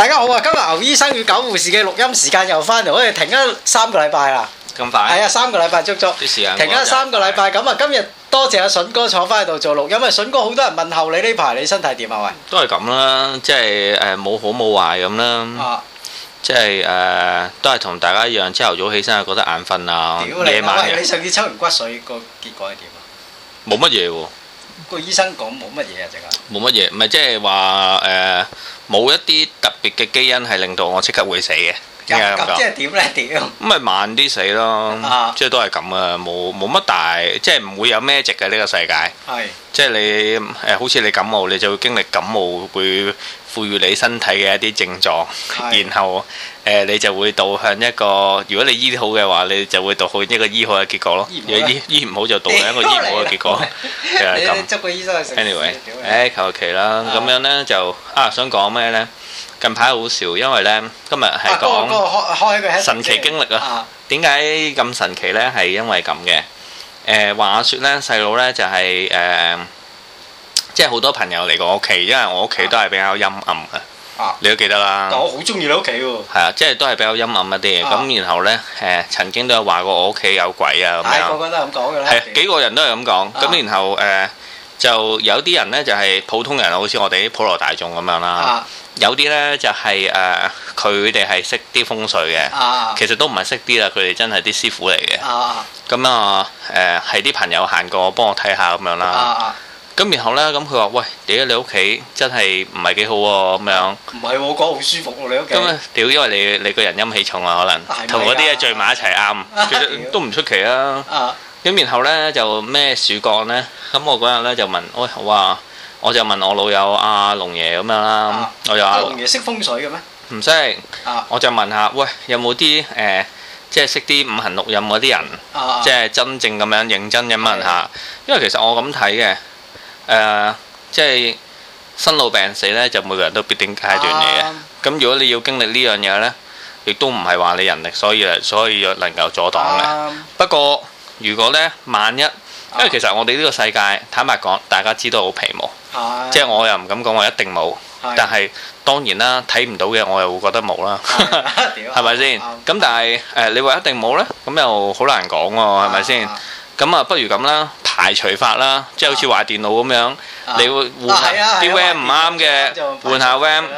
大家好啊！今日牛醫生與狗護士嘅錄音時間又翻嚟，我哋停咗3個禮拜啦。 咁快？ 係啊，3個禮拜足足。 啲時間停咗3個禮拜，咁啊，今日多謝阿筍哥坐翻喺度做錄音，因為筍哥好多人問候你呢排你身體點啊？喂， 都係咁啦，即係冇好冇壞咁啦。 啊， 即係都係同大家一樣，朝頭早起身係覺得眼瞓啊， 屌你！ 夜晚喂，你上次抽完骨髓個結果係點啊？ 冇乜嘢喎， 個醫生講冇乜嘢啊，淨係。 冇乜嘢，唔係即係話冇一啲特別嘅基因係令到我即刻會死嘅。 咁即係點咧？屌！ 咁咪慢啲死咯， 啊即係都係咁啊，冇乜大，即係唔會有咩值嘅呢個世界。 係。 即係你好似你感冒，你就會經歷感冒會賦予你身體嘅一啲症狀， 係然後你就會導向一個，如果你醫好嘅話，你就會導向一個醫好嘅結果咯。如果醫唔好就導向一個醫唔好嘅結果，就係咁。 你捉個醫生去食。 Anyway，求其啦，咁樣呢，就想講咩呢？近排好笑，因為呢，今日係講開個神奇經歷啊！點解咁神奇呢？係因為咁嘅。話説呢，細佬呢就係即係好多朋友嚟過我屋企，因為我屋企都係比較陰暗嘅。你都記得啦。 但我好中意你屋企喎。 係啊，即係都係比較陰暗一啲嘅。咁然後呢，曾經都有話過我屋企有鬼啊咁樣。 個個都係咁講㗎啦。 係幾個人都係咁講。咁然後就有啲人呢，就係普通人，好似我哋啲普羅大眾咁樣啦。有啲呢，就係佢哋係識啲風水嘅。其實都唔係識啲啦，佢哋真係啲師傅嚟嘅。咁啊係啲朋友行過幫我睇下咁樣啦。咁然後呢，咁佢話：喂，屌你屋企真係唔係幾好喎咁樣。唔係我講好舒服喎你屋企。 咁啊屌，因為你個人陰氣重啊，可能同嗰啲嘢聚埋一齊啱，其實都唔出奇啊。咁然後呢，就咩樹幹呢？咁我嗰日呢，就問：喂，我就問我老友阿龍爺咁樣啦。我就話： 龍爺識風水嘅咩？ 唔識。我就問下：喂，有冇啲即係識啲五行六壬嗰啲人，即係真正咁樣認真咁問下。因為其實我咁睇嘅。即係生老病死呢，就每個人都必定階段嚟嘅。咁如果你要經歷呢樣嘢呢，亦都唔係話你人力所以能夠阻擋嘅。不過如果呢，萬一，因為其實我哋呢個世界坦白講，大家知道好皮毛，即係我又唔敢講話一定冇，但係當然啦，睇唔到嘅我又會覺得冇啦，係咪先？咁但係你話一定冇呢，咁又好難講喎，係咪先？咁啊，不如咁啦，排除法啦，即係好似壞電腦咁樣，你會換啲 RAM 唔啱嘅，換下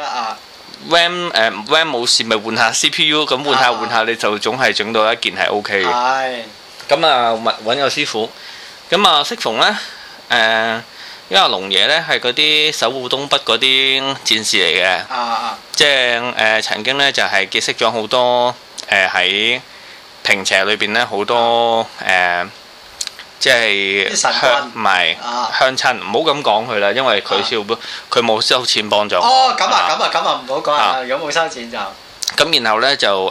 RAM 冇事咪換下 CPU，咁換下你就總係整到一件係 OK 嘅。咁啊，揾個師傅，咁啊適逢呢，因為阿龍爺呢係嗰啲守護東北嗰啲戰士嚟嘅，即係曾經呢就係結識咗好多喺平邪裏邊呢好多即係唔係鄉親，唔好咁講佢啦，因為佢冇收錢幫助。 哦，咁啊，唔好講啊！如果冇收錢就咁，然後呢，就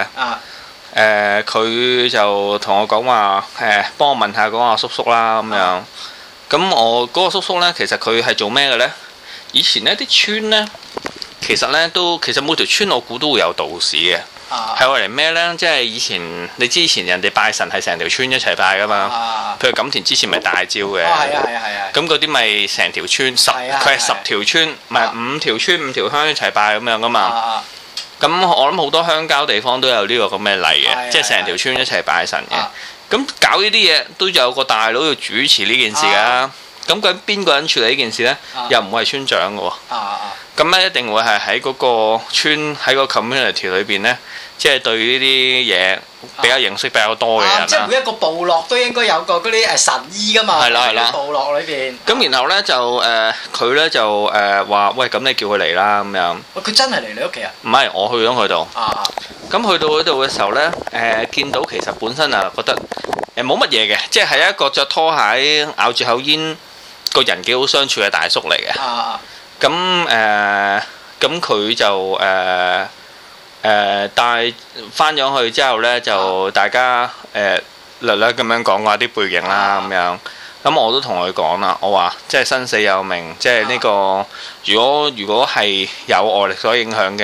佢就同我講話幫我問下嗰個叔叔啦咁樣。咁我嗰個叔叔呢，其實佢係做咩嘅呢？以前呢啲村呢，其實每條村我估都會有道士嘅。係為嚟咩呢？即係以前你之前人哋拜神係成條村一齊拜噶嘛。譬如錦田之前咪大招嘅。咁嗰啲咪成條村佢係10條村，唔係5條村5條鄉一齊拜咁樣噶嘛。咁我諗好多鄉郊地方都有呢個咁嘅例嘅，即係成條村一齊拜神嘅。咁搞呢啲嘢都有個大佬要主持呢件事㗎。咁究竟邊個人處理呢件事呢？又唔會係村長嘅喎。咁咧一定會係喺嗰個村喺個 community 裏邊呢，即係對呢啲嘢比較認識比較多嘅人啦。 即係每一個部落都應該有個嗰啲神醫㗎嘛。係啦。部落裏邊。咁然後呢，就佢呢就話：喂，咁你叫佢嚟啦咁樣。 喂，佢真係嚟你屋企啊？ 唔係，我去咗佢度。咁去到嗰度嘅時候呢，見到其實本身啊覺得冇乜嘢嘅，即係一個着拖鞋咬住口煙個人幾好相處嘅大叔嚟嘅。咁佢就帶翻咗去之後呢，就大家略略咁樣講過啲背景啦咁樣。咁我都同佢講啦，我話即係生死有命，即係呢個如果係有外力所影響嘅，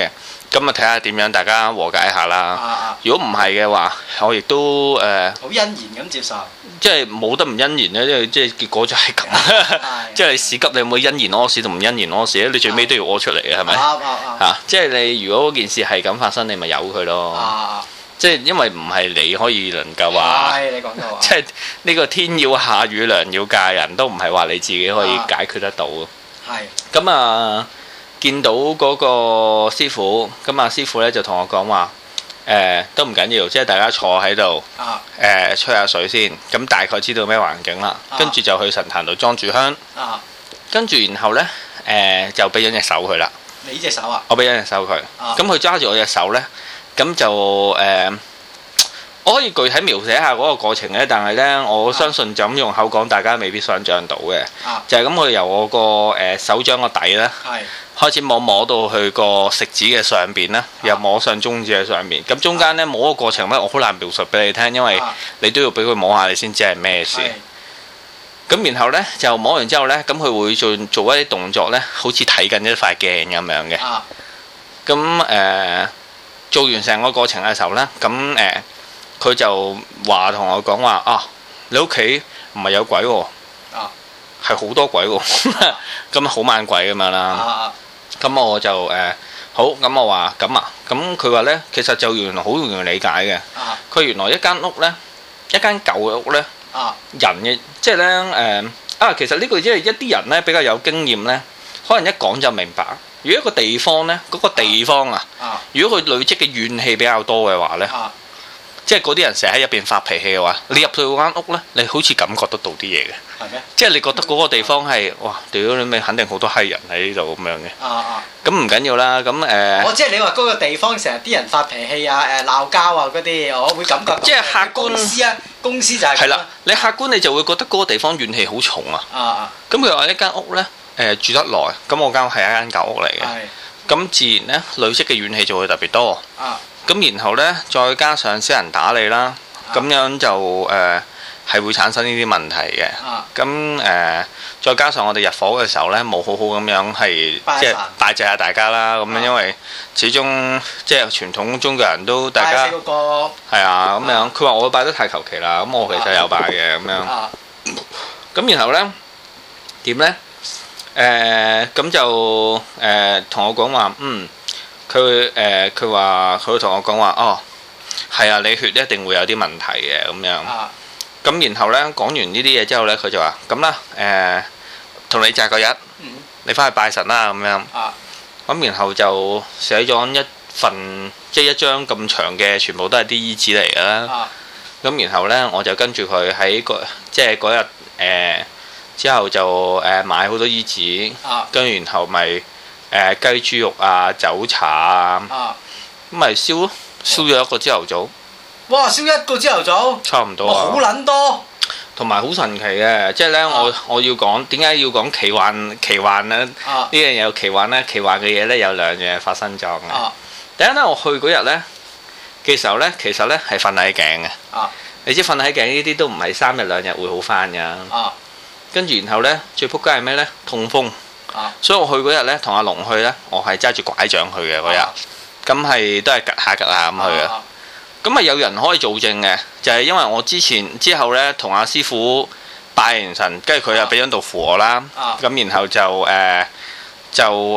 咁啊睇下點樣大家和解下啦。 啊如果唔係嘅話，我亦都好欣然咁接受。 即係冇得唔欣然咧，因為即係結果就係咁。即係你屎急，你有冇欣然屙屎同唔欣然屙屎咧？你最尾都要屙出嚟嘅，係咪？即係你如果件事係咁發生，你咪由佢咯。即係因為唔係你可以能夠話， 你講到即係呢個天要下雨娘要嫁人都唔係話你自己可以解決得到。咁啊，見到嗰個師傅，咁啊師傅咧就同我講話。都唔緊要，即係大家坐喺度，吹下水先，咁大概知道咩環境啦。跟住就去神壇度裝住香，跟住然後呢，就俾咗隻手佢啦。 你隻手啊？ 我俾咗隻手佢，咁佢揸住我隻手呢，咁就我可以具體描寫下嗰個過程呢，但係呢，我相信就咁用口講，大家未必想像到嘅。就係咁，佢由我個手掌個底呢。開始摸到去個食指嘅上邊啦，又摸上中指嘅上邊。咁中間咧摸個過程咧，我好難描述俾你聽，因為你都要俾佢摸下，你先知係咩事。咁然後咧就摸完之後咧，咁佢會做一啲動作咧，好似睇緊一塊鏡咁樣嘅。咁做完成個過程嘅時候咧，咁佢就話同我講話啊，你屋企唔係有鬼喎，係好多鬼喎，咁好猛鬼咁樣啦。咁我就好，咁我話咁啊，咁佢話呢，其實就原來好容易理解嘅。佢原來一間屋呢，一間舊嘅屋呢，人嘅即係呢，其實呢個因為一啲人呢比較有經驗呢，可能一講就明白。如果一個地方呢，嗰個地方啊，如果佢累積嘅怨氣比較多嘅話呢，即係嗰啲人成日喺入邊發脾氣嘅話，你入到嗰間屋呢，你好似感覺得到啲嘢嘅。係咩？即係你覺得嗰個地方係哇，屌你咪肯定好多閪人喺呢度咁樣嘅。咁唔緊要啦，咁我即係你話嗰個地方成日啲人發脾氣啊、鬧交啊嗰啲，我會感覺到。 即係客觀公司啊，公司就係。 係啦，你客觀你就會覺得嗰個地方怨氣好重啊。咁佢話呢間屋呢，住得耐，咁我間屋係一間舊屋嚟嘅。咁自然呢，累積嘅怨氣就會特別多。咁然後呢，再加上少人打你啦，咁樣就係會產生呢啲問題嘅。咁再加上我哋入伙嘅時候呢，冇好好咁樣係即係拜祭下大家啦。咁樣因為始終即係傳統中國人都大家係啊咁樣。佢話我拜得太求其啦，咁我其實有拜嘅咁樣。咁然後呢，點呢？咁就同我講話，佢話佢同我講話，哦，係啊，你血一定會有啲問題嘅咁樣。咁然後呢，講完呢啲嘢之後呢，佢就話咁啦，同你擇個日，你翻去拜神啦咁樣。咁然後就寫咗一份即係一張咁長嘅，全部都係啲衣紙嚟㗎啦。咁然後呢，我就跟住佢喺即係嗰日之後就買好多衣紙，跟住然後咪雞豬肉啊、酒茶啊，咁咪燒咯，燒咗一個朝頭早。哇！燒一個朝頭早，差唔多啊！好撚多，同埋好神奇嘅，即係呢，我要講點解要講奇幻呢？呢樣嘢有奇幻呢，奇幻嘅嘢呢，有兩樣嘢發生咗嘅。第一呢，我去嗰日呢嘅時候呢，其實呢係瞓喺頸嘅。你知瞓喺頸呢啲都唔係3日2日會好翻㗎。跟住然後呢，最撲街係咩呢？痛風。所以我去嗰日呢，同阿龍去呢，我係揸住拐杖去嘅嗰日。咁係都係趌下咁去嘅。咁啊有人可以做證嘅，就係因為我之後呢，同阿師傅拜完神，跟住佢又俾張道符我啦。咁然後就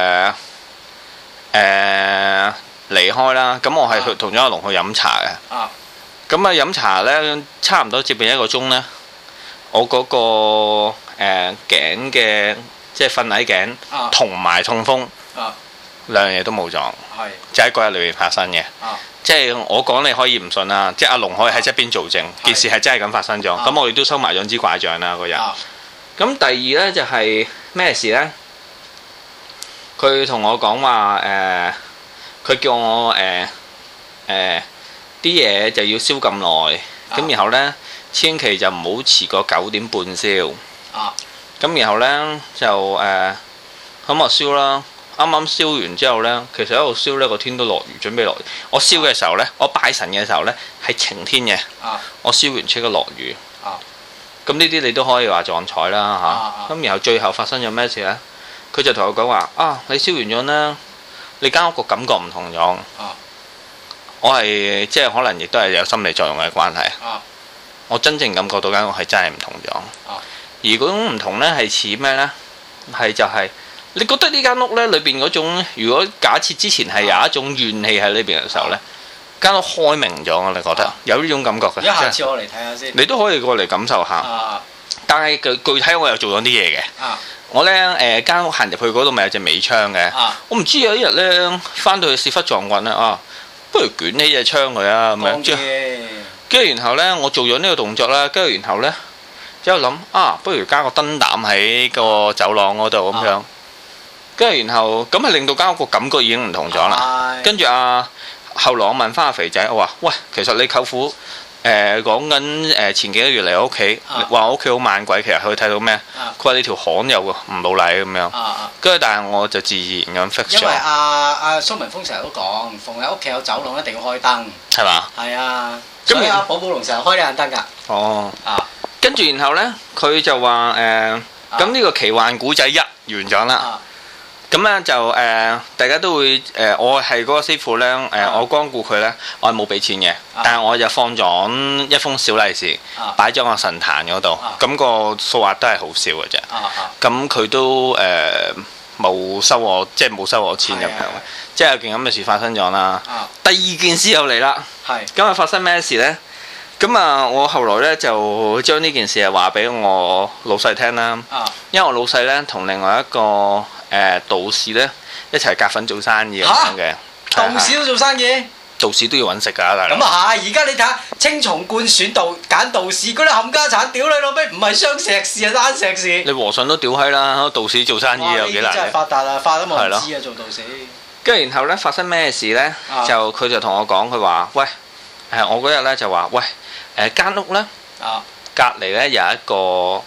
離開啦。咁我係同咗阿龍去飲茶嘅。咁啊飲茶呢，差唔多接近1個鐘呢。我嗰個頸嘅即係瞓喺頸同埋痛風兩樣嘢都冇撞，就喺嗰日裏面發生嘅。即係我講你可以唔信啦，即係阿龍可以喺側邊做證，件事係真係咁發生咗。咁我哋都收埋咗支拐杖啦嗰日。咁第二呢，就係咩事呢？佢同我講話佢叫我啲嘢就要燒咁耐，咁然後呢。千祈就唔好遲過9點半燒。咁然後呢，就咁我燒啦。啱啱燒完之後呢，其實喺度燒呢個天都落雨，準備落雨。我燒嘅時候呢，我拜神嘅時候呢，係晴天嘅。我燒完即刻落雨。咁呢啲你都可以話撞彩啦嚇。咁然後最後發生咗咩事呢？佢就同我講話啊，你燒完咗啦， 你間屋個感覺唔同咗。 啊我係即係可能亦都係有心理作用嘅關係。 啊我真正感覺到間屋係真係唔同咗。 啊而嗰種唔同呢係似咩呢？係就係、你覺得呢間屋呢裏邊嗰種，如果假設之前係有一種怨氣喺呢邊嘅時候呢，間屋開明咗，我哋覺得有呢種感覺嘅。 一下次我嚟睇下先。 你都可以過嚟感受下。 啊但係具體我又做咗啲嘢嘅。 啊我呢間屋行入去嗰度咪有隻尾窗嘅。 啊我唔知有一日呢，翻到去屎忽撞棍咧啊，不如捲起隻窗佢啊咁樣。跟住然後呢，我做咗呢個動作啦，跟住然後呢，之後諗啊，不如加個燈膽喺個走廊嗰度咁樣。跟住然後咁係令到間屋個感覺已經唔同咗啦。跟住後來我問翻阿肥仔，我話：喂，其實你舅父講緊前幾個月嚟我屋企，話我屋企好猛鬼，其實佢睇到咩？佢話你條巷有個唔老禮咁樣。跟住但係我就自然咁 fix 咗。 因為阿蘇文峰成日都講，逢喺屋企有走廊一定要開燈。 係嘛？ 係啊。所以阿寶寶龍成日開呢盞燈㗎。 哦。跟住然後呢，佢就話咁呢個奇幻古仔完咗啦。咁咧就大家都會我係嗰個師傅呢，我光顧佢呢，我係冇俾錢嘅，但係我就放咗一封小利是，擺咗個神壇嗰度，咁個數額都係好少嘅啫。咁佢都冇收我，即係冇收我錢咁樣，即係有件咁嘅事發生咗啦。第二件事又嚟啦，咁啊發生咩事呢？咁我後來呢，就將呢件事係話俾我老細聽啦，因為我老細呢，同另外一個道士呢，一齊夾份做生意咁樣嘅。 道士都做生意？ 道士都要揾食㗎，大佬。 咁啊係，而家你睇下青松觀選道揀道士嗰啲冚家產，屌你老味，唔係雙碩士啊單碩士。你和尚都屌閪啦，道士做生意有幾難？ 真係發達啊，發得冇人知啊，做道士。 跟住然後呢，發生咩事呢？就佢就同我講，佢話：喂，我嗰日呢就話：喂，間屋呢，隔離呢有一個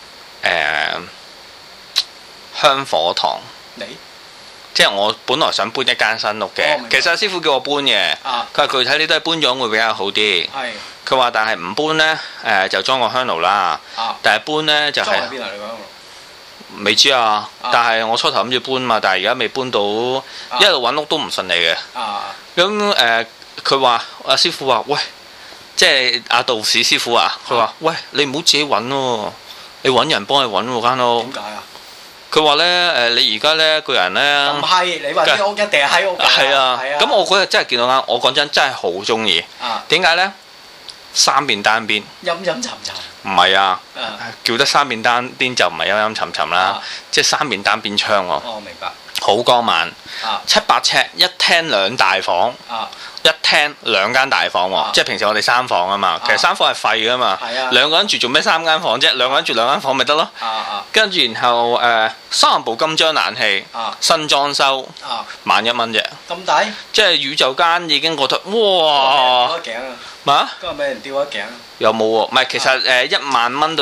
香火堂。即係我本來想搬一間新屋嘅，其實師傅叫我搬嘅，佢話具體你都係搬咗會比較好啲。佢話但係唔搬呢，就裝個香爐啦，但係搬呢，就係裝喺邊啊？你講未知啊，但係我初頭諗住搬嘛，但係而家未搬到，一路揾屋都唔順利嘅。咁佢話阿師傅話：喂，即係阿道士師傅啊，佢話：喂，你唔好自己揾喎，你揾人幫你揾喎間屋。點解啊？佢話呢，你而家呢個人呢，咁閪，你話啲屋一定係閪屋㗎。係啊，咁我嗰日真係見到間，我講真真係好中意。點解呢？三面單邊。陰陰沉沉。唔係啊，叫得三面單邊就唔係陰陰沉沉啦，即係三面單邊窗喎。哦，明白。好光猛，700尺一廳兩大房。一廳兩間大房喎，即係平時我哋三房啊嘛，其實三房係廢噶嘛，兩個人住做咩三間房啫？兩個人住兩間房咪得咯。跟住然後3部金章冷氣，新裝修，11,000蚊啫。咁抵？即係宇宙間已經覺得哇！吊一頸啊！嘛？今日俾人吊一頸。有冇喎？唔係，其實1萬蚊到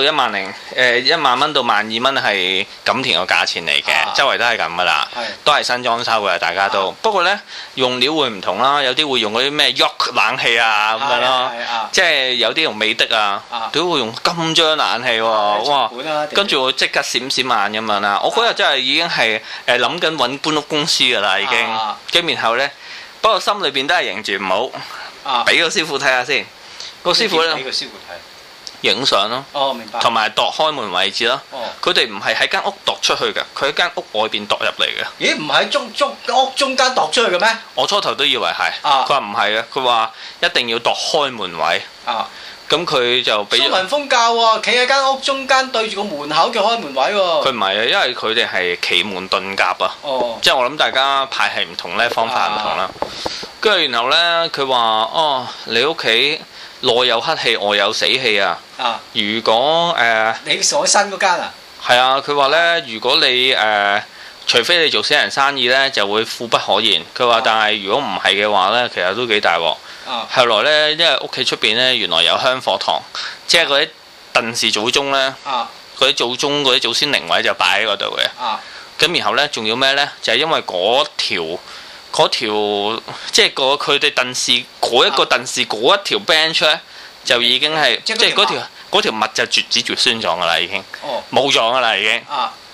1萬到12,000蚊係錦田個價錢嚟嘅，周圍都係咁噶啦，都係新裝修嘅，大家都。不過呢，用料會唔同啦，有啲會用嗰啲咩 York 冷氣啊咁樣咯，即係有啲用美的啊，都會用金章冷氣喎，哇！跟住我即刻閃閃眼咁樣啦，我嗰日真係已經係諗緊揾搬屋公司噶啦已經，跟然後呢，不過心裏邊都係認住唔好，俾個師傅睇下先。個師傅咧，俾個師傅睇，影相咯。哦，明白。同埋度開門位置咯。哦。佢哋唔係喺間屋度出去嘅，佢喺間屋外邊度入嚟嘅。咦？唔係屋中間度出去嘅咩？我初頭都以為係。佢話唔係嘅，佢話一定要度開門位。咁佢就俾蘇文峰教喎，企喺間屋中間對住個門口叫開門位喎。佢唔係啊，因為佢哋係奇門遁甲啊。哦。即係我諗大家派系唔同咧，方法唔同啦。跟住然後咧，佢話：哦，你屋企內有黑氣，外有死氣啊！如果你所新嗰間啊？係啊，佢話呢，如果你除非你做死人生意呢，就會富不可言。佢話，但係如果唔係嘅話呢，其實都幾大鑊。後來呢，因為屋企出邊呢，原來有香火堂，即係嗰啲鄧氏祖宗呢，嗰啲祖宗嗰啲祖先靈位就擺喺嗰度嘅。咁然後呢，仲要咩呢？就係因為嗰條即係佢哋鄧氏嗰一個鄧氏嗰一條 bench 咧，就已經係即係嗰條物就絕子絕孫咗噶啦，已經冇咗噶啦，已經。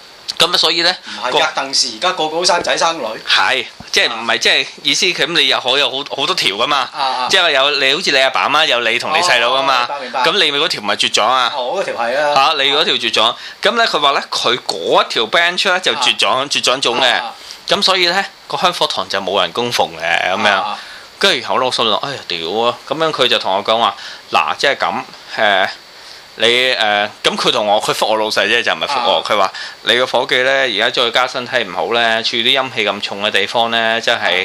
咁所以咧， 唔係㗎，鄧氏而家個個都生仔生女。 係即係唔係即係意思咁你又可以有好多條噶嘛？即係有你好似你阿爸阿媽有你同你細佬噶嘛？咁你咪嗰條咪絕咗啊？ 我嗰條係啊。 嚇！你嗰條絕咗，咁咧佢話咧佢嗰一條 branch 咧就絕咗種嘅，咁所以咧個香火堂就冇人供奉嘅咁樣。跟住然後我心諗，哎呀屌啊！咁樣佢就同我講話，嗱，即係咁你咁佢同我佢覆我老細啫，就唔係覆我。佢話你個伙計咧，而家再加身體唔好咧，處啲陰氣咁重嘅地方咧，真係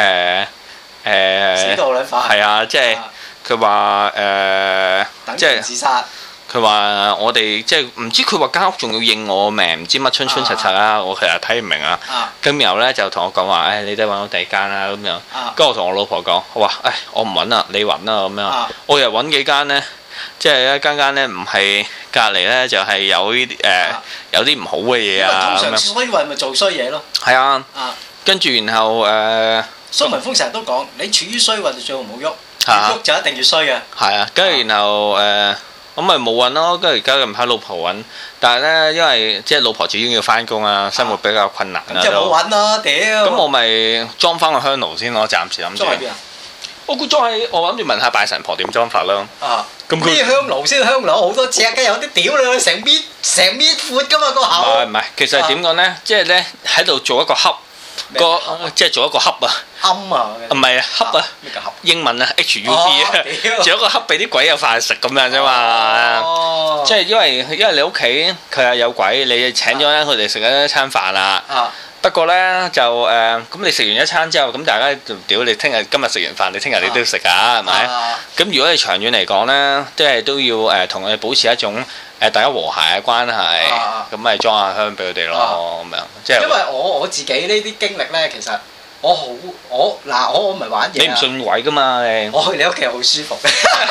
死到兩塊。 係啊，即係佢話即係自殺。 佢話我哋即係唔知佢話間屋仲要應我命，唔知乜春春柒柒啦，我其實睇唔明啊。咁然後咧就同我講話，誒你都揾到第二間啦咁樣。跟住我同我老婆講，我話誒我唔揾啦，你揾啦咁樣。我又揾幾間咧，即係一間咧唔係隔離咧，就係有呢啲有啲唔好嘅嘢啊。 通常衰運咪做衰嘢咯。 係啊。跟住然後蘇文峰成日都講，你處於衰運就最好唔好喐，越喐就一定越衰嘅。 係啊，跟住然後咁咪冇揾咯，跟住而家近排老婆揾，但係咧因為即係老婆始終要翻工啊，生活比較困難啊， 即係冇揾咯，屌！ 咁我咪裝翻個香爐先咯，暫時諗住。裝喺邊啊？我估裝喺我諗住問下拜神婆點裝法咯。咁佢啲香爐先香爐好多隻嘅，有啲屌你成搣闊噶嘛個口。 唔係，其實係點講咧？即係咧喺度做一個盒。即係做一個盒啊！唔係啊，盒啊！ 咩叫盒？ 英文啊，HUB 啊，做一個盒俾啲鬼有飯食咁樣啫嘛。即係因為你屋企佢係有鬼，你請咗佢哋食一餐飯啦。不過咧就咁你食完一餐之後，咁大家就屌你今日食完飯，你聽日你都要食㗎，係咪？咁如果你長遠嚟講咧，即係都要同佢哋保持一種大家和諧嘅關係，咁咪裝下香俾佢哋咯，咁樣即係。因為我自己呢啲經歷咧，其實我唔係玩嘢。 你唔信鬼㗎嘛？ 我去你屋企好舒服嘅，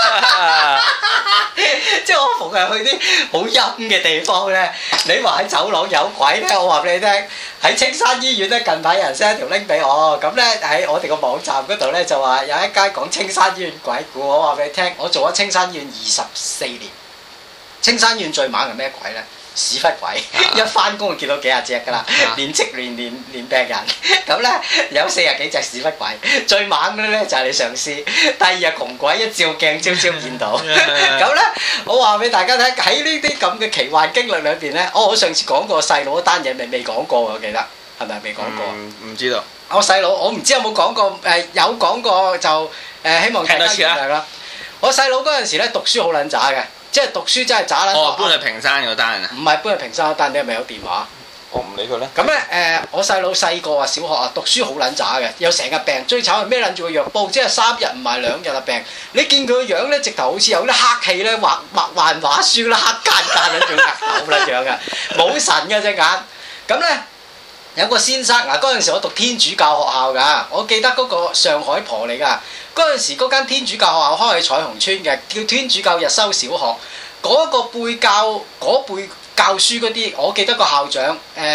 即係我逢係去啲好陰嘅地方咧，你話喺走廊有鬼咧，我話俾你聽，喺青山醫院咧近排有人 send 條 link 俾我，咁咧喺我哋個網站嗰度咧就話有一間講青山醫院鬼故，我話俾你聽，我做咗青山醫院24年。青山醫院最猛係咩鬼咧？屎忽鬼，一翻工就見到幾廿隻㗎啦，連病人，咁咧有40幾隻屎忽鬼，最猛嗰啲咧就係你上司，第二日窮鬼一照鏡朝見到，咁咧我話俾大家聽喺呢啲咁嘅奇幻經歷裏邊咧，我上次講過細佬嗰單嘢未講過我記得係咪未講過？ 唔知道。 我細佬我唔知有冇講過，有講過就希望大家原諒啦。我細佬嗰陣時咧讀書好撚渣嘅。即係讀書真係渣撚！ 搬去屏山嗰單啊？ 唔係搬去屏山嗰單，你係咪有電話？ 我唔理佢咧。 咁咧我細佬細個啊，小學啊，讀書好撚渣嘅，又成日病，最慘係孭撚住個藥煲，即係3日唔埋2日啊病。你見佢個樣咧，直頭好似有啲黑氣咧，畫畫書啦，黑間撚住額頭撚樣嘅，冇神嘅隻眼。咁咧有個先生嗱，嗰陣時我讀天主教學校㗎，我記得嗰個上海婆嚟㗎。嗰陣時嗰間天主教學校開喺彩虹村嘅，叫天主教日修小學。嗰個輩教書嗰啲，我記得個校長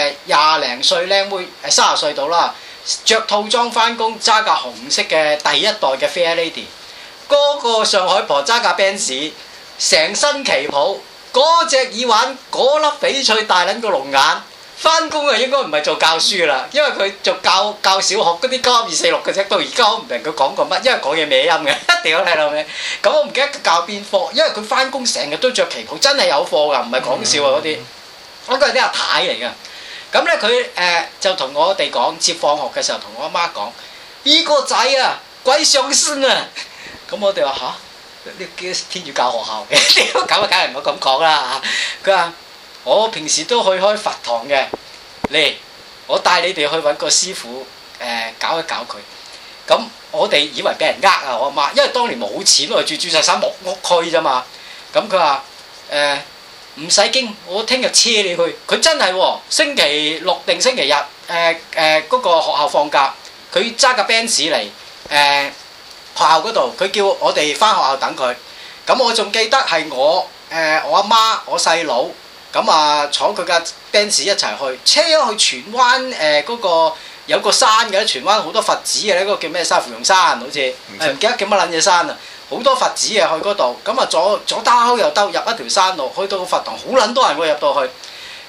20零歲靚妹，30歲到啦，着套裝翻工，揸架紅色嘅第一代嘅 Fair Lady。嗰個上海婆揸架 Benz，成身旗袍，嗰隻耳環，嗰粒翡翠大撚個龍眼。翻工啊，應該唔係做教書㗎啦，因為佢做教小學嗰啲高246嘅啫。到而家我唔明佢講過乜，因為講嘢歪音嘅，屌你老味！咁我唔記得教邊科，因為佢翻工成日都着旗袍，真係有課㗎，唔係講笑啊嗰啲。嗰個係啲阿太嚟㗎。咁咧佢就同我哋講，接放學嘅時候同我阿媽講：呢個仔啊，鬼上身啊！咁我哋話吓，呢啲天主教學校嘅，屌咁啊，梗係唔好咁講啦嚇。佢話：我平時都去開佛堂嘅，嚟我帶你哋去揾個師傅搞一搞佢。咁我哋以為俾人啊，我阿媽，因為當年冇錢，我住鑽石山木屋區啫嘛。咁佢話唔使驚，我聽日車你去。佢真係喎，星期六定星期日嗰個學校放假，佢揸架 Benz 嚟學校嗰度，佢叫我哋翻學校等佢。咁我仲記得係我阿媽我細佬。咁啊，坐佢架 Benz 一齊去，車咗去荃灣嗰個有個山嘅，荃灣好多佛寺嘅咧，嗰個叫咩山？芙蓉山好似，唔記得叫乜撚嘢山啊！好多佛寺嘅去嗰度，咁啊左兜又兜入一條山路，去到個佛堂好撚多人喎入到去。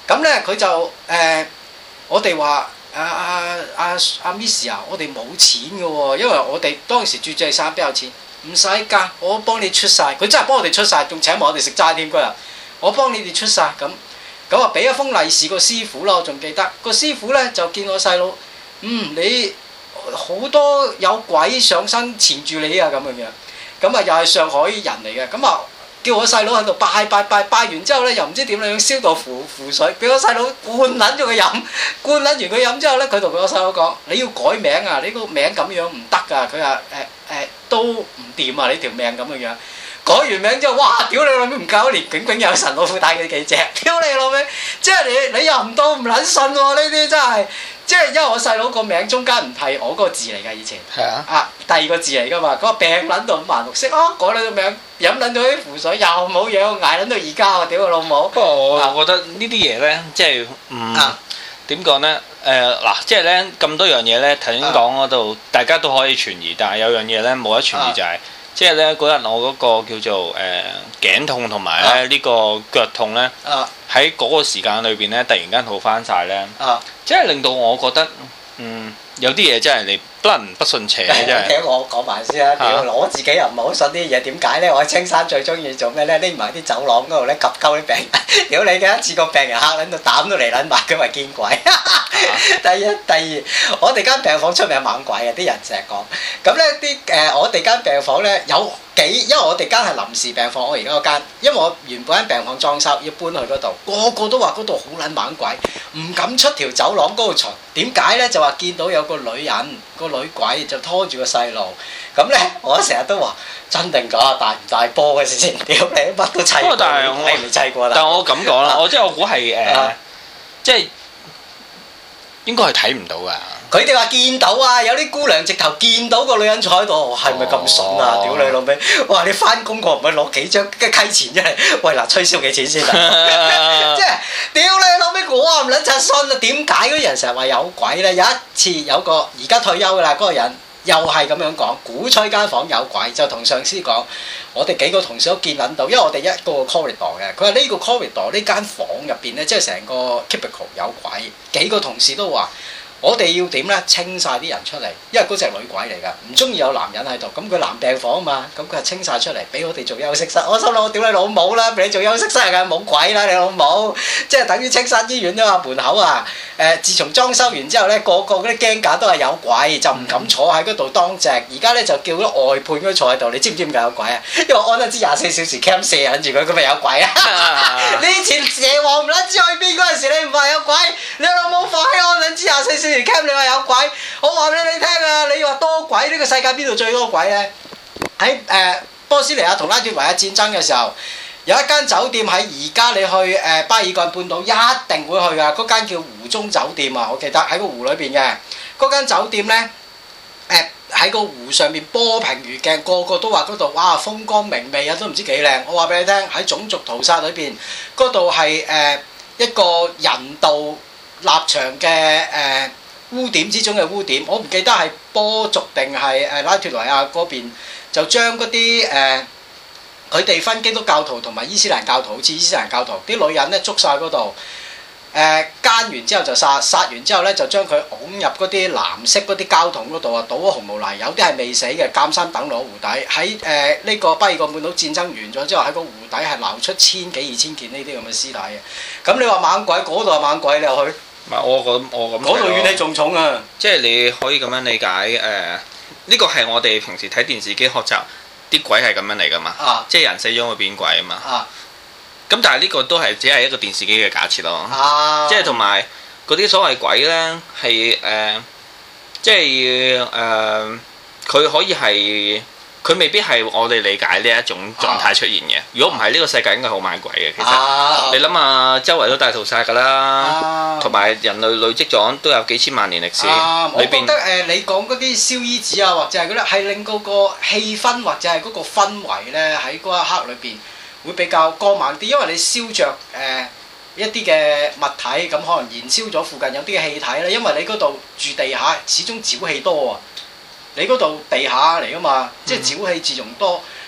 咁咧佢就我哋話阿 Miss 啊，我哋冇錢嘅喎，因為我哋當時住濟山邊有錢，唔使㗎，我幫你出晒。佢真係幫我哋出晒，仲請埋我哋食齋添嗰日。我幫你哋出晒咁啊，俾一封利是個師傅咯，我仲記得個師傅咧就見我細佬，你好多有鬼上身纏住你啊咁樣，咁啊又係上海人嚟嘅，咁啊叫我細佬喺度拜完之後咧，又唔知點樣消毒符水，俾我細佬灌撚咗佢飲，灌撚完佢飲之後咧，佢同我細佬講：你要改名啊！你個名咁樣唔得㗎。佢話都唔掂啊！你條命咁樣。改完名之後，哇！屌你老味唔夠一年，炯炯有神老虎帶佢幾隻？屌你老味，即係你又唔到唔撚信喎！呢啲真係，即係因為我細佬個名中間唔係我嗰個字嚟㗎，以前係啊， 第二個字嚟㗎嘛，嗰個病撚到五顏六色改撚個名，飲撚咗啲符水又冇嘢，我捱撚到而家喎！屌我老母！ 不過我覺得呢啲嘢咧，即係點講咧？嗱，即係咧咁多樣嘢咧，頭先講嗰度大家都可以傳疑，但係有樣嘢咧冇得傳疑就係。即係咧嗰日我嗰個叫做頸痛同埋咧呢個腳痛咧，喺嗰個時間裏邊咧突然間好翻晒咧，即係令到我覺得有啲嘢真係你不能不信邪嘅真係。 聽我講埋先啦，屌我自己又唔係好信啲嘢，點解咧？我喺青山最中意做咩咧？匿埋啲走廊嗰度咧，及鳩啲病人。屌你嘅一次個病人嚇撚到膽都嚟撚埋，佢話見鬼。第二，我哋間病房出名猛鬼啊！啲人成日講。咁咧我哋間病房咧有因為我哋間係臨時病房，我而家嗰間，因為我原本間病房裝修要搬去嗰度，個個都話嗰度好撚猛鬼，唔敢出條走廊嗰度巡。點解咧？就話見到有個女人，個女鬼就拖住個細路。咁咧，我成日都話真定假，大唔大波嘅事先？屌你，乜都砌過，你未砌過啦。 但係我咁講啦，我估係即係應該係睇唔到㗎。 佢哋話見到啊，有啲姑娘直頭見到個女人坐喺度，係咪咁筍啊？屌你老味！哇！你翻工過唔係攞幾張嘅溪錢出嚟？喂嗱，吹簫幾錢先啊？即係屌你老味，我啊唔撚柒信啊！點解嗰啲人成日話有鬼咧？有一次有個而家退休㗎啦，嗰個人又係咁樣講，鼓吹間房有鬼，就同上司講：我哋幾個同事都見撚到，因為我哋一個 corridor 嘅。佢話呢個 corridor 呢間房入邊咧，即係成個 cubicle 有鬼，幾個同事都話。我哋要點咧？清晒啲人出嚟，因為嗰隻女鬼嚟㗎，唔中意有男人喺度。咁佢男病房啊嘛，咁佢係清晒出嚟，俾我哋做休息室。我心諗我屌你老母啦，俾你做休息室㗎，冇鬼啦你老母！即係等於青山醫院都話門口啊。自從裝修完之後咧，個個嗰啲驚架都係有鬼，就唔敢坐喺嗰度當值。而家咧就叫咗外判嗰坐喺度。你知唔知點解有鬼啊？因為我安咗支24小時 cam 射緊住佢，咁咪有鬼啊！你以前蛇王唔撚知去邊嗰陣時，你唔話有鬼，你老母快安兩支24小時 cam，你話有鬼？我話俾你聽啊！你話多鬼，呢個世界邊度最多鬼咧？喺波斯尼亞同拉脫維亞戰爭嘅時候。有一間酒店喺而家你去巴爾幹半島一定會去㗎，嗰間叫湖中酒店啊，我記得喺個湖裏邊嘅嗰間酒店呢，喺個湖上面波平如鏡，個個都話嗰度哇風光明媚啊，都唔知幾靚。我話俾你聽，喺種族屠殺裏邊，嗰度係一個人道立場嘅污點之中嘅污點。我唔記得係波族定係拉脫維亞嗰邊，就將嗰啲佢哋分基督教徒同埋伊斯蘭教徒，好似伊斯蘭教徒啲女人咧捉晒嗰度，奸完之後就殺完之後咧就將佢拱入嗰啲藍色嗰啲膠桶嗰度啊，倒咗紅毛泥，有啲係未死嘅，監生等落湖底。喺呢個巴爾幹半島戰爭完咗之後，喺個湖底係流出千幾2000件呢啲咁嘅屍體嘅。咁你話猛鬼嗰度係猛鬼，你又去？ 唔係我咁嗰度怨氣重重啊！ 即係你可以咁樣理解呢個係我哋平時睇電視機學習。啲鬼係咁樣嚟㗎嘛，即係人死咗會變鬼啊嘛。咁但係呢個都係只係一個電視機嘅假設咯。即係同埋嗰啲所謂鬼呢，係即係佢可以係佢未必係我哋理解呢一種狀態出現嘅。如果唔係呢個世界應該好猛鬼嘅。其實你諗下，周圍都大屠殺㗎啦，同埋人類累積咗都有幾千萬年歷史。 我覺得你講嗰啲燒衣紙啊，或者係嗰啲係令嗰個氣氛或者係嗰個氛圍咧，喺嗰一刻裏邊會比較光猛啲，因為你燒着一啲嘅物體，咁可能燃燒咗附近有啲嘅氣體咧，因為你嗰度住地下，始終沼氣多啊。你嗰度地下嚟㗎嘛，即係沼氣自從多，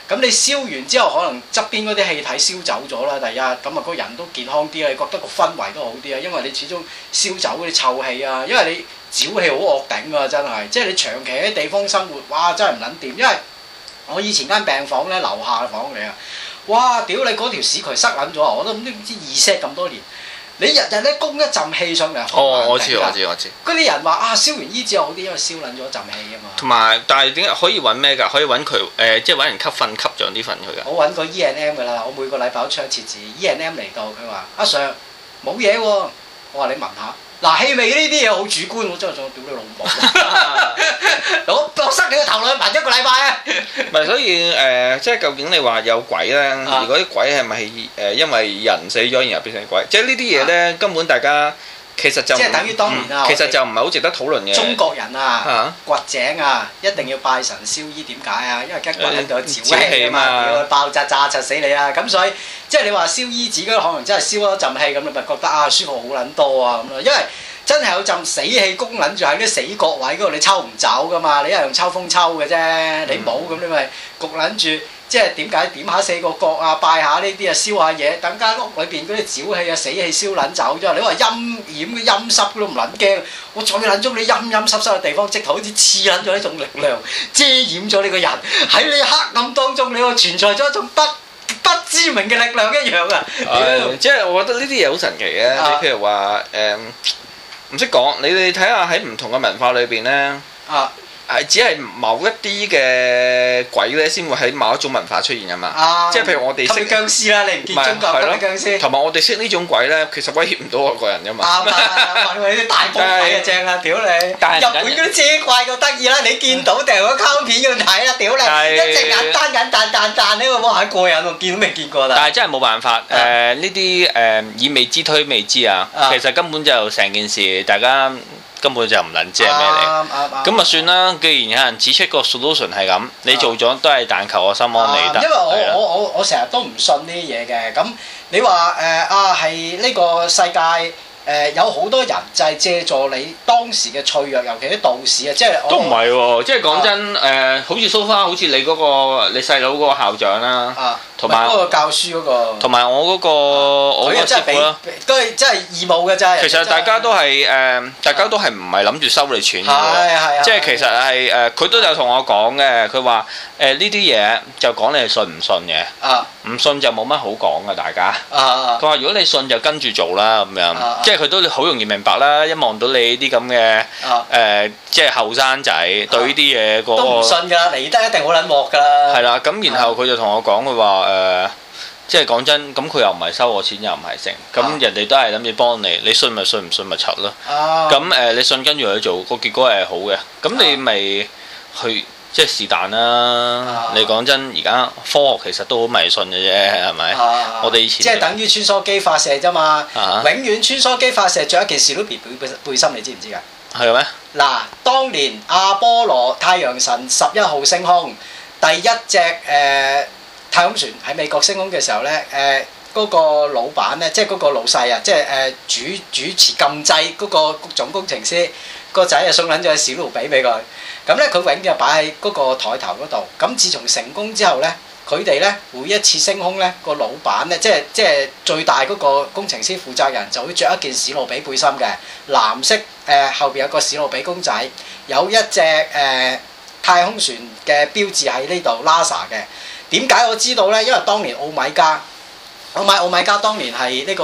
咁你燒完之後，可能側邊嗰啲氣體燒走咗啦。第一，咁啊個人都健康啲啊，你覺得個氛圍都好啲啊，因為你始終燒走嗰啲臭氣啊，因為你沼氣好惡頂啊，真係，即係你長期喺地方生活，哇，真係唔撚掂。因為我以前間病房咧，樓下嘅房嚟啊，哇，屌你嗰條屎渠塞撚咗啊！我都唔知2set咁多年。你日日咧供一陣氣上嚟， 我知。 嗰啲人話啊，燒完衣之後好啲，因為燒撚咗一陣氣啊嘛。同埋，但係點解可以揾咩㗎？可以揾佢即係揾人吸糞吸咗啲糞佢㗎。 我揾個 E&M 㗎啦，我每個禮拜都出一次字。E&M 嚟到，佢話阿 Sir 冇嘢喎，我話你聞下。嗱，氣味呢啲嘢好主觀，我真係想屌你老母！我塞你個頭落去聞一個禮拜啊！ 唔係，所以即係究竟你話有鬼咧？如果啲鬼係咪因為人死咗然後變成鬼？即係呢啲嘢咧，根本大家其實就即係等於當年啊！ 其實就唔係好值得討論嘅。 中國人啊，掘井啊，一定要拜神燒衣，點解啊？因為驚掘喺度有沼氣啊嘛，屌爆炸炸實死你啊！咁所以即係你話燒衣紙嗰可能真係燒咗一陣氣咁，你咪覺得啊舒服好撚多啊咁咯，因為真係有陣死氣供撚住喺啲死角位嗰度，你抽唔走噶嘛，你一係用抽風抽嘅啫，你冇咁你咪焗撚住。即係點解點下4個角啊，拜下呢啲啊，燒下嘢，等間屋裏邊嗰啲沼氣啊、死氣燒撚走啫。你話陰險嘅陰濕都唔撚驚，我最撚中你陰陰濕濕嘅地方，直頭好似黐撚咗呢種力量，遮掩咗你個人喺你黑暗當中，你會存在咗一種不知名嘅力量一樣啊！ 即係我覺得呢啲嘢好神奇嘅。你譬如話唔識講，你哋睇下喺唔同嘅文化裏邊咧。係只係某一啲嘅鬼咧，先會喺某一種文化出現㗎嘛。即係譬如我哋識殭屍啦，你唔見中國嗰啲殭屍。 同埋我哋識呢種鬼咧，其實威脅唔到外國人㗎嘛。 啱啊！問你啲大波鬼啊正啊，屌你！日本嗰啲遮怪就得意啦，你見到掉個卡通片咁睇啦，屌你！一隻眼單眼彈呢個哇係過癮喎，見都未見過啦。 但係真係冇辦法呢啲以未知推未知啊，其實根本就成件事大家。根本就唔撚知係咩嚟，咁啊算啦。既然有人指出個 solution 係咁，你做咗都係但求我心安理得。 因為我成日都唔信呢啲嘢嘅。咁你話係呢個世界有好多人就係借助你當時嘅脆弱，尤其啲道士啊，即係都唔係喎。即係講真好似蘇花，好似你嗰個你細佬嗰個校長啦。同埋嗰個教書嗰個，同埋我嗰個我個師傅啦， 都係真係義務嘅啫。 其實大家都係大家都係唔係諗住收你錢嘅喎，即係其實係佢都有同我講嘅，佢話呢啲嘢就講你係信唔信嘅，唔信就冇乜好講嘅大家。佢話如果你信就跟住做啦咁樣，即係佢都好容易明白啦。一望到你啲咁嘅即係後生仔對呢啲嘢嗰個都唔信㗎，嚟得一定好撚鑊㗎啦。 係啦，咁然後佢就同我講，佢話即係講真，咁佢又唔係收我錢，又唔係剩，咁人哋都係諗住幫你，你信咪信，唔信咪柒咯。咁你信跟住去做，個結果係好嘅，咁你咪去即係是但啦。你講真，而家科學其實都好迷信嘅啫，係咪？我哋以前即係等於穿梭機發射啫嘛，永遠穿梭機發射着一件史努比背心，你知唔知㗎？係咩？ 嗱，當年阿波羅太陽神11號升空，第一隻太空船喺美國升空嘅時候咧，嗰個老闆咧，即係嗰個老細啊，即係主持禁制嗰個總工程師個仔啊，送撚咗個史努比俾佢。咁咧佢永遠擺喺嗰個台頭嗰度。咁自從成功之後咧，佢哋咧每一次升空咧，個老闆咧，即係最大嗰個工程師負責人就會着一件史努比背心嘅，藍色後邊有個史努比公仔，有一隻太空船嘅標誌喺呢度 NASA 嘅。點解我知道咧？因為當年奧米加當年係呢個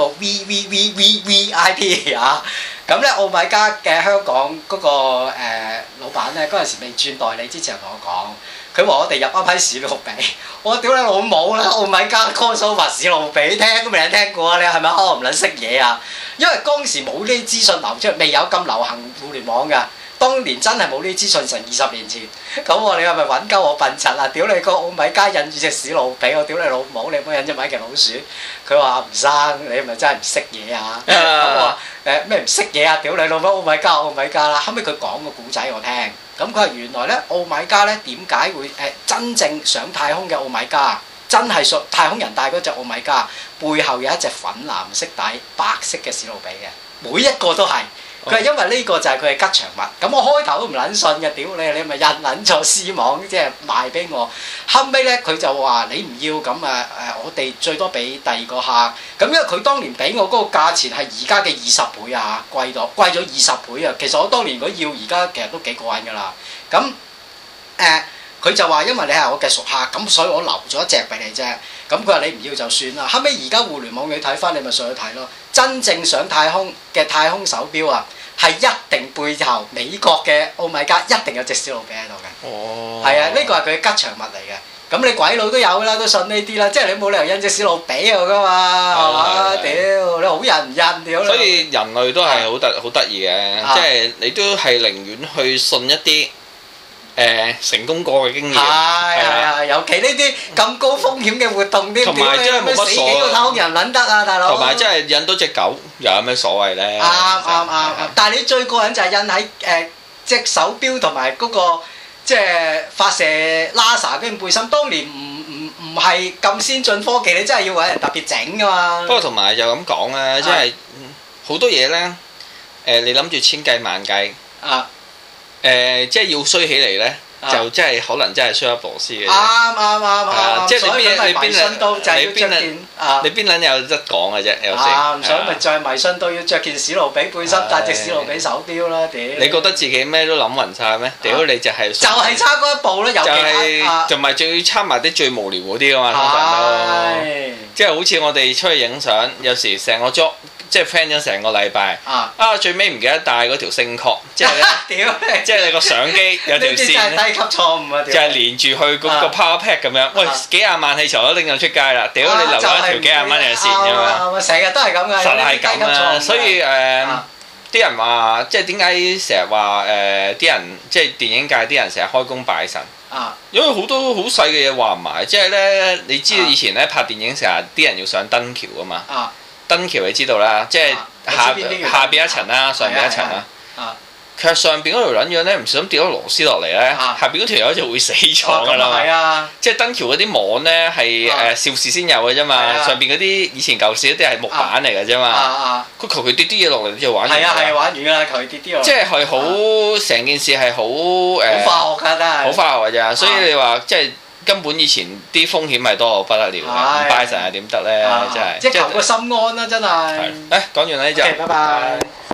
VIP 啊。咁咧奧米加嘅香港嗰個老闆咧，嗰陣時未轉代理之前同我講，佢話我哋入一批史努比。我話屌你老母啦！奧米加 crossover 史努比聽都未聽過啊！你係咪唔撚識嘢啊？因為當時冇呢啲資訊流出，未有咁流行互聯網㗎。當年真係冇呢啲資訊，成20年前。咁你係咪揾鳩我笨柒啊？屌你個奧米加印住隻史努比，我屌你老母！你唔好印隻米奇老鼠。佢話吳生，你係咪真係唔識嘢啊？咁我話咩唔識嘢啊？屌你老母！奧米加啦。後尾佢講個故仔我聽。咁佢話原來咧奧米加咧點解會真正上太空嘅奧米加，真係屬太空人帶嗰隻奧米加，背後有一隻粉藍色底白色嘅史努比嘅，每一個都係。 佢話因為呢個就係佢嘅吉祥物。咁我開頭都唔撚信嘅，屌你咪印撚錯絲網，即係賣俾我。後尾咧佢就話你唔要咁我哋最多俾第二個客。咁因為佢當年俾我嗰個價錢係而家嘅20倍啊，貴咗20倍啊。其實我當年如果要而家其實都幾過癮㗎啦。咁佢就話因為你係我嘅熟客，咁所以我留咗一隻俾你啫。咁佢話你唔要就算啦。後尾而家互聯網你睇翻，你咪上去睇咯。真正上太空嘅太空手錶啊，係一定背後美國嘅奧米加一定有隻小路比喺度嘅。 哦， 係啊，呢個係佢嘅吉祥物嚟嘅。咁你鬼佬都有啦，都信呢啲啦。即係你冇理由印隻小路比喺度噶嘛，係嘛？屌你好人唔印屌！ 所以人類都係好得意嘅，即係你都係寧願去信一啲成功過嘅經驗。 係，尤其呢啲咁高風險嘅活動啲， 同埋真係冇乜所謂， 死幾個太空人撚得啊，大佬！ 同埋真係印多隻狗又有咩所謂咧？ 啱，但係你最過癮就係印喺隻手錶同埋嗰個即係發射 NASA 嗰件背心，當年唔係咁先進科技，你真係要揾人特別整噶嘛。 不過同埋就咁講咧，即係好多嘢咧，你諗住千計萬計，即係要衰起嚟咧，就真係可能真係衰一螺絲嘅。 啱， 即係你邊撚有得講嘅啫？有時， 所以咪就係迷信到要着件史努比背心，戴隻史努比手錶啦，屌！ 你覺得自己咩都諗暈晒咩？屌你就係差嗰一步啦，尤其同埋仲要參埋啲最無聊嗰啲噶嘛，通常都即係好似我哋出去影相，有時成個 job。即係 plan 咗成個禮拜，最尾唔記得帶嗰條聲殼，即係即係你個相機有條線， 呢啲真係低級錯誤啊！ 就係連住去嗰個 power pack 咁樣，喂幾廿萬氣球都拎咗出街啦，屌你留咗一條幾廿蚊嘅線咁樣， 成日都係咁嘅， 實係咁啊！所以啲人話即係點解成日話啲人即係電影界啲人成日開工拜神，因為好多好細嘅嘢話唔埋，即係咧你知道以前咧拍電影成日啲人要上燈橋啊嘛。燈橋你知道啦，即係下邊一層啦，上邊一層啦。其實上邊嗰條撚樣咧，唔小心跌咗螺絲落嚟咧，下邊嗰條友就會死咗㗎啦。即係燈橋嗰啲網咧係邵氏先有嘅啫嘛，上邊嗰啲以前舊時嗰啲係木板嚟嘅啫嘛。佢求其跌啲嘢落嚟就玩完。 係玩完㗎啦，求其跌啲落嚟。 即係好成件事係好好化學㗎，真係。 好化學㗎咋，所以你話即係。根本以前啲風險係多到不得了嘅，唔拜神係點得咧？真係即係求個心安啦，真係。 講完啦呢集。 拜拜。